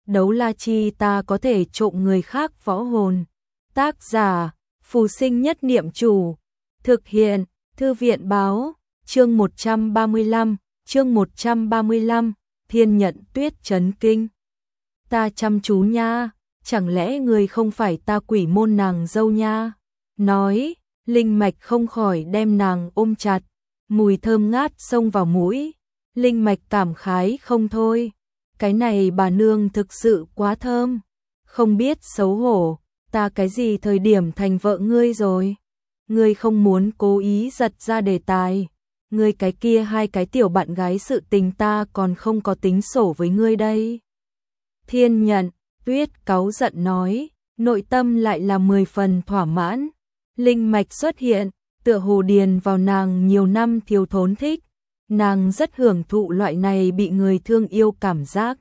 đấu la chi ta có thể trộm người khác võ hồn. Tác giả, Phù Sinh Nhất Niệm Chủ. Thực hiện, Thư viện báo, chương 135, Thiên Nhận Tuyết chấn kinh. Ta chăm chú nha, chẳng lẽ người không phải ta quỷ môn nàng dâu nha? Nói, Linh Mạch không khỏi đem nàng ôm chặt, mùi thơm ngát xông vào mũi. Linh Mạch cảm khái không thôi, cái này bà nương thực sự quá thơm, không biết xấu hổ, ta cái gì thời điểm thành vợ ngươi rồi? Ngươi không muốn cố ý giật ra đề tài, ngươi cái kia hai cái tiểu bạn gái sự tình ta còn không có tính sổ với ngươi đây. Thiên Nhận Tuyết cáu giận nói, nội tâm lại là 10 phần thỏa mãn. Linh Mạch xuất hiện, tựa hồ điền vào nàng nhiều năm thiếu thốn thích, nàng rất hưởng thụ loại này bị người thương yêu cảm giác.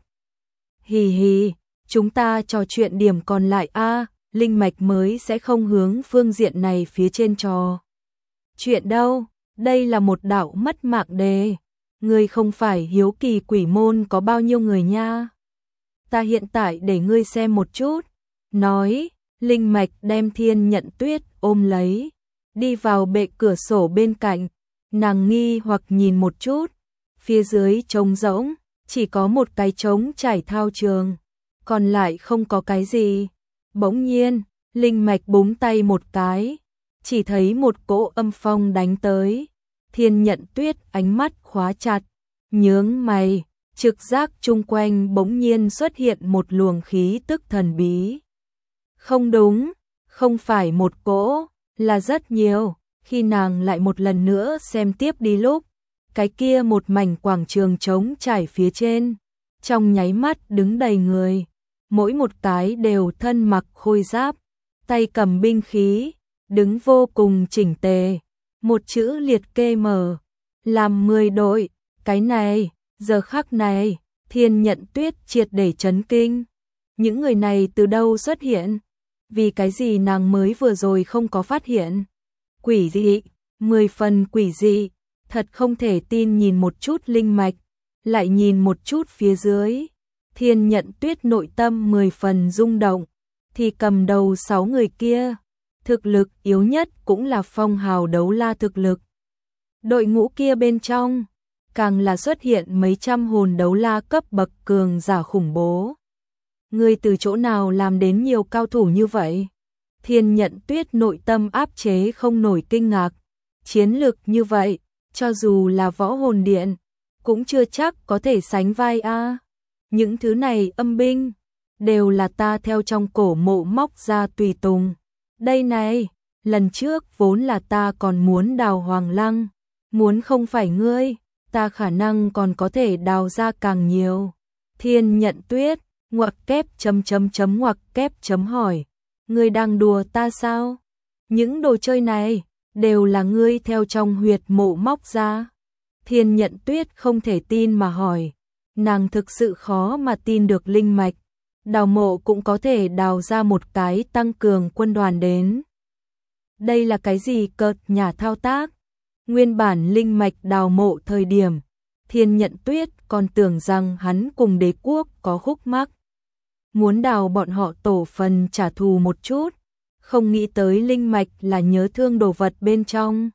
Hì hì, chúng ta trò chuyện điểm còn lại a, Linh Mạch mới sẽ không hướng phương diện này phía trên trò chuyện đâu, đây là một đạo mất mạng đề. Ngươi không phải hiếu kỳ quỷ môn có bao nhiêu người nha. Ta hiện tại để ngươi xem một chút. Nói, Linh Mạch đem Thiên Nhận Tuyết ôm lấy, đi vào bệ cửa sổ bên cạnh, nàng nghi hoặc nhìn một chút, phía dưới trống rỗng, chỉ có một cái trống trải thao trường, còn lại không có cái gì. Bỗng nhiên, Linh Mạch búng tay một cái, chỉ thấy một cỗ âm phong đánh tới. Thiên Nhận Tuyết ánh mắt khóa chặt, nhướng mày, trực giác chung quanh bỗng nhiên xuất hiện một luồng khí tức thần bí. Không đúng, không phải một cỗ, là rất nhiều. Khi nàng lại một lần nữa xem tiếp đi lúc, cái kia một mảnh quảng trường trống trải phía trên, trong nháy mắt đứng đầy người, mỗi một cái đều thân mặc khôi giáp, tay cầm binh khí, đứng vô cùng chỉnh tề, một chữ liệt kê mở, làm 10 đội. Cái này, giờ khắc này, Thiên Nhận Tuyết triệt để chấn kinh. Những người này từ đâu xuất hiện? Vì cái gì nàng mới vừa rồi không có phát hiện? Quỷ dị, 10 phần quỷ dị, thật không thể tin. Nhìn một chút Linh Mạch, lại nhìn một chút phía dưới. Thiên Nhận Tuyết nội tâm 10 phần rung động, thì cầm đầu 6 người kia, thực lực yếu nhất cũng là phong hào đấu la thực lực. Đội ngũ kia bên trong, càng là xuất hiện mấy trăm hồn đấu la cấp bậc cường giả khủng bố. Ngươi từ chỗ nào làm đến nhiều cao thủ như vậy? Thiên Nhận Tuyết nội tâm áp chế không nổi kinh ngạc. Chiến lực như vậy, cho dù là võ hồn điện, cũng chưa chắc có thể sánh vai a. Những thứ này âm binh, đều là ta theo trong cổ mộ móc ra tùy tùng. Đây này, lần trước vốn là ta còn muốn đào Hoàng Lăng, muốn không phải ngươi, ta khả năng còn có thể đào ra càng nhiều. Thiên Nhận Tuyết, ngoặc kép ngoặc kép hỏi, ngươi đang đùa ta sao? Những đồ chơi này, đều là ngươi theo trong huyệt mộ móc ra. Thiên Nhận Tuyết không thể tin mà hỏi, nàng thực sự khó mà tin được Linh Mạch. Đào mộ cũng có thể đào ra một cái tăng cường quân đoàn đến. Đây là cái gì cợt nhả thao tác? Nguyên bản Linh Mạch đào mộ thời điểm, Thiên Nhận Tuyết còn tưởng rằng hắn cùng đế quốc có khúc mắc, muốn đào bọn họ tổ phần trả thù một chút, không nghĩ tới Linh Mạch là nhớ thương đồ vật bên trong.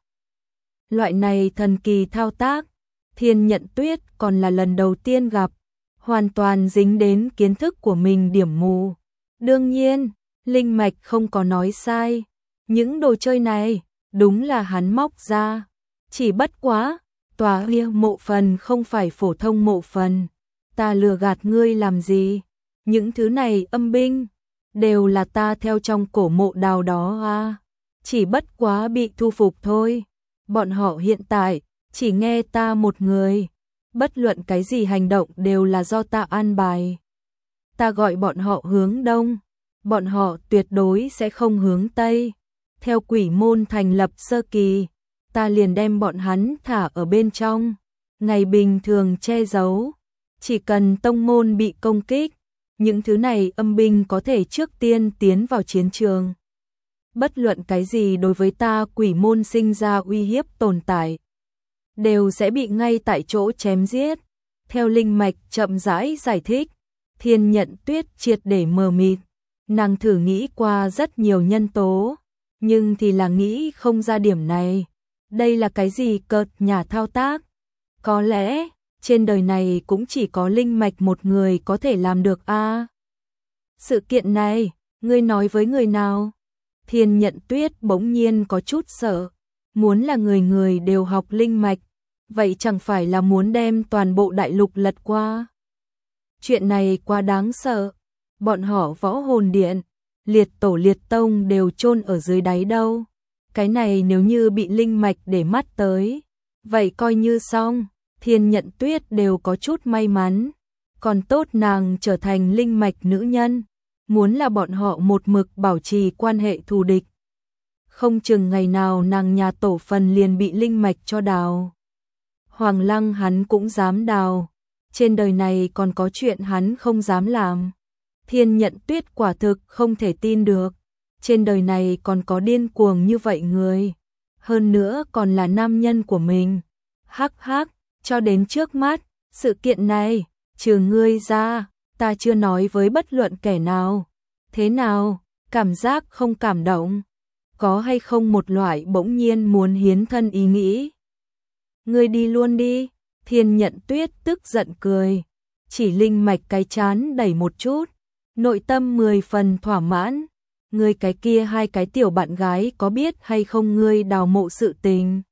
Loại này thần kỳ thao tác, Thiên Nhận Tuyết còn là lần đầu tiên gặp, hoàn toàn dính đến kiến thức của mình điểm mù. Đương nhiên, Linh Mạch không có nói sai, những đồ chơi này đúng là hắn móc ra, chỉ bất quá, tòa lia mộ phần không phải phổ thông mộ phần, ta lừa gạt ngươi làm gì? Những thứ này âm binh, đều là ta theo trong cổ mộ đào đó à, chỉ bất quá bị thu phục thôi. Bọn họ hiện tại, chỉ nghe ta một người, bất luận cái gì hành động đều là do ta an bài. Ta gọi bọn họ hướng đông, bọn họ tuyệt đối sẽ không hướng tây. Theo quỷ môn thành lập sơ kỳ, ta liền đem bọn hắn thả ở bên trong, ngày bình thường che giấu, chỉ cần tông môn bị công kích, những thứ này âm binh có thể trước tiên tiến vào chiến trường. Bất luận cái gì đối với ta quỷ môn sinh ra uy hiếp tồn tại, đều sẽ bị ngay tại chỗ chém giết. Theo Linh Mạch chậm rãi giải thích, Thiên Nhận Tuyết triệt để mờ mịt, nàng thử nghĩ qua rất nhiều nhân tố, nhưng thì là nghĩ không ra điểm này. Đây là cái gì cợt nhả thao tác? Có lẽ, trên đời này cũng chỉ có Linh Mạch một người có thể làm được a. Sự kiện này, ngươi nói với người nào? Thiên Nhận Tuyết bỗng nhiên có chút sợ, muốn là người người đều học Linh Mạch, vậy chẳng phải là muốn đem toàn bộ đại lục lật qua. Chuyện này quá đáng sợ, bọn họ Võ Hồn Điện, liệt tổ liệt tông đều chôn ở dưới đáy đâu. Cái này nếu như bị Linh Mạch để mắt tới, vậy coi như xong. Thiên Nhận Tuyết đều có chút may mắn, còn tốt nàng trở thành Linh Mạch nữ nhân, muốn là bọn họ một mực bảo trì quan hệ thù địch. Không chừng ngày nào nàng nhà tổ phần liền bị Linh Mạch cho đào. Hoàng Lăng hắn cũng dám đào, trên đời này còn có chuyện hắn không dám làm. Thiên Nhận Tuyết quả thực không thể tin được, trên đời này còn có điên cuồng như vậy người, hơn nữa còn là nam nhân của mình. Hắc hắc, cho đến trước mắt, sự kiện này, trừ ngươi ra, ta chưa nói với bất luận kẻ nào. Thế nào, cảm giác không cảm động? Có hay không một loại bỗng nhiên muốn hiến thân ý nghĩ? Ngươi đi luôn đi. Thiên Nhận Tuyết tức giận cười, chỉ Linh Mạch cái chán đẩy một chút, nội tâm 10 phần thỏa mãn. Ngươi cái kia hai cái tiểu bạn gái có biết hay không ngươi đào mộ sự tình?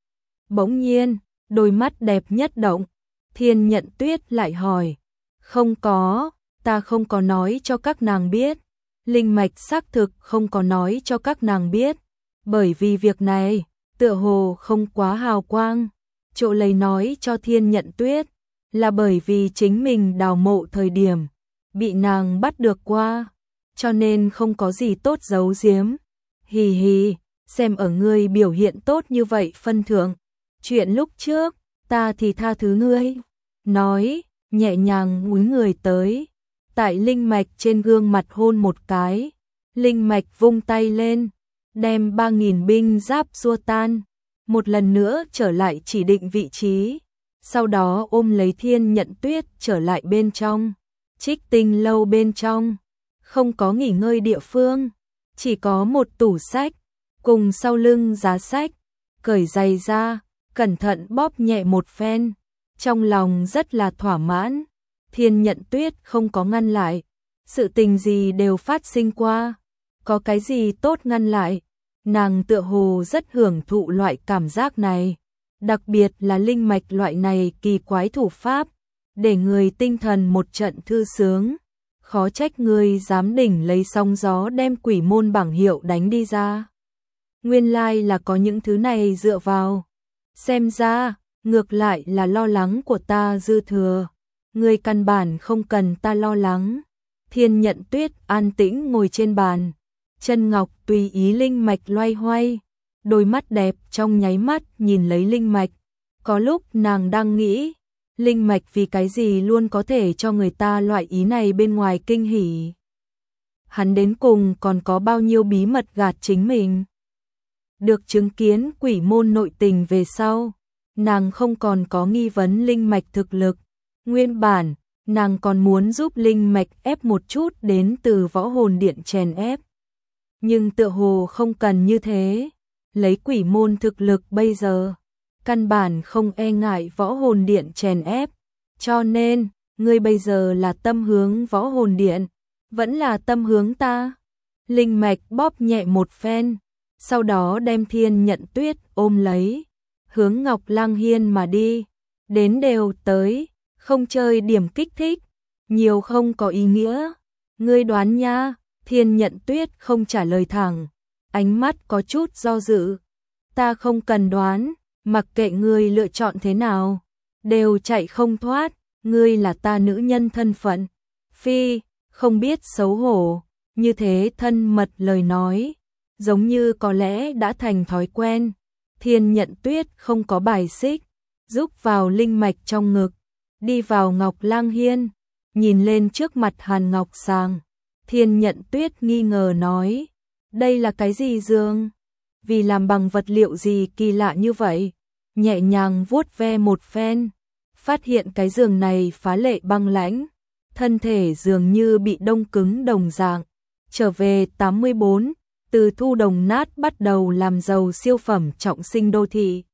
Bỗng nhiên, đôi mắt đẹp nhất động, Thiên Nhận Tuyết lại hỏi, không có, ta không có nói cho các nàng biết. Linh Mạch xác thực không có nói cho các nàng biết, bởi vì việc này, tựa hồ không quá hào quang. Chỗ lấy nói cho Thiên Nhận Tuyết, là bởi vì chính mình đào mộ thời điểm, bị nàng bắt được qua, cho nên không có gì tốt giấu giếm. Hì hì, xem ở ngươi biểu hiện tốt như vậy phân thượng, chuyện lúc trước, ta thì tha thứ ngươi. Nói, nhẹ nhàng cúi người tới, tại Linh Mạch trên gương mặt hôn một cái. Linh Mạch vung tay lên, đem 3000 binh giáp xua tan, một lần nữa trở lại chỉ định vị trí, sau đó ôm lấy Thiên Nhận Tuyết trở lại bên trong. Trích Tinh lâu bên trong, không có nghỉ ngơi địa phương, chỉ có một tủ sách, cùng sau lưng giá sách, cởi giày ra, cẩn thận bóp nhẹ một phen, trong lòng rất là thỏa mãn. Thiên Nhận Tuyết không có ngăn lại, sự tình gì đều phát sinh qua, có cái gì tốt ngăn lại, nàng tựa hồ rất hưởng thụ loại cảm giác này, đặc biệt là Linh Mạch loại này kỳ quái thủ pháp, để người tinh thần một trận thư sướng, khó trách người dám đỉnh lấy sóng gió đem quỷ môn bảng hiệu đánh đi ra. Nguyên lai là có những thứ này dựa vào, xem ra, ngược lại là lo lắng của ta dư thừa, người căn bản không cần ta lo lắng. Thiên Nhận Tuyết an tĩnh ngồi trên bàn, chân ngọc tùy ý Linh Mạch loay hoay, đôi mắt đẹp trong nháy mắt nhìn lấy Linh Mạch, có lúc nàng đang nghĩ, Linh Mạch vì cái gì luôn có thể cho người ta loại ý này bên ngoài kinh hỉ. Hắn đến cùng còn có bao nhiêu bí mật gạt chính mình. Được chứng kiến quỷ môn nội tình về sau, nàng không còn có nghi vấn Linh Mạch thực lực. Nguyên bản, nàng còn muốn giúp Linh Mạch ép một chút đến từ Võ Hồn Điện chèn ép. Nhưng tựa hồ không cần như thế, lấy quỷ môn thực lực bây giờ, căn bản không e ngại Võ Hồn Điện chèn ép, cho nên, ngươi bây giờ là tâm hướng Võ Hồn Điện, vẫn là tâm hướng ta. Linh Mạch bóp nhẹ một phen, sau đó đem Thiên Nhận Tuyết ôm lấy, hướng Ngọc Lang Hiên mà đi, đến đều tới, không chơi điểm kích thích, nhiều không có ý nghĩa. Ngươi đoán nha. Thiên Nhận Tuyết không trả lời thẳng, ánh mắt có chút do dự. Ta không cần đoán, mặc kệ ngươi lựa chọn thế nào, đều chạy không thoát, ngươi là ta nữ nhân thân phận. Phi, không biết xấu hổ, như thế thân mật lời nói, giống như có lẽ đã thành thói quen. Thiên Nhận Tuyết không có bài xích, giúp vào Linh Mạch trong ngực, đi vào Ngọc Lang Hiên, nhìn lên trước mặt Hàn Ngọc Sàng. Thiên Nhận Tuyết nghi ngờ nói, đây là cái gì giường? Vì làm bằng vật liệu gì kỳ lạ như vậy? Nhẹ nhàng vuốt ve một phen, phát hiện cái giường này phá lệ băng lãnh, thân thể dường như bị đông cứng đồng dạng. Trở về 84, từ Thu Đồng Nát bắt đầu làm giàu siêu phẩm trọng sinh đô thị.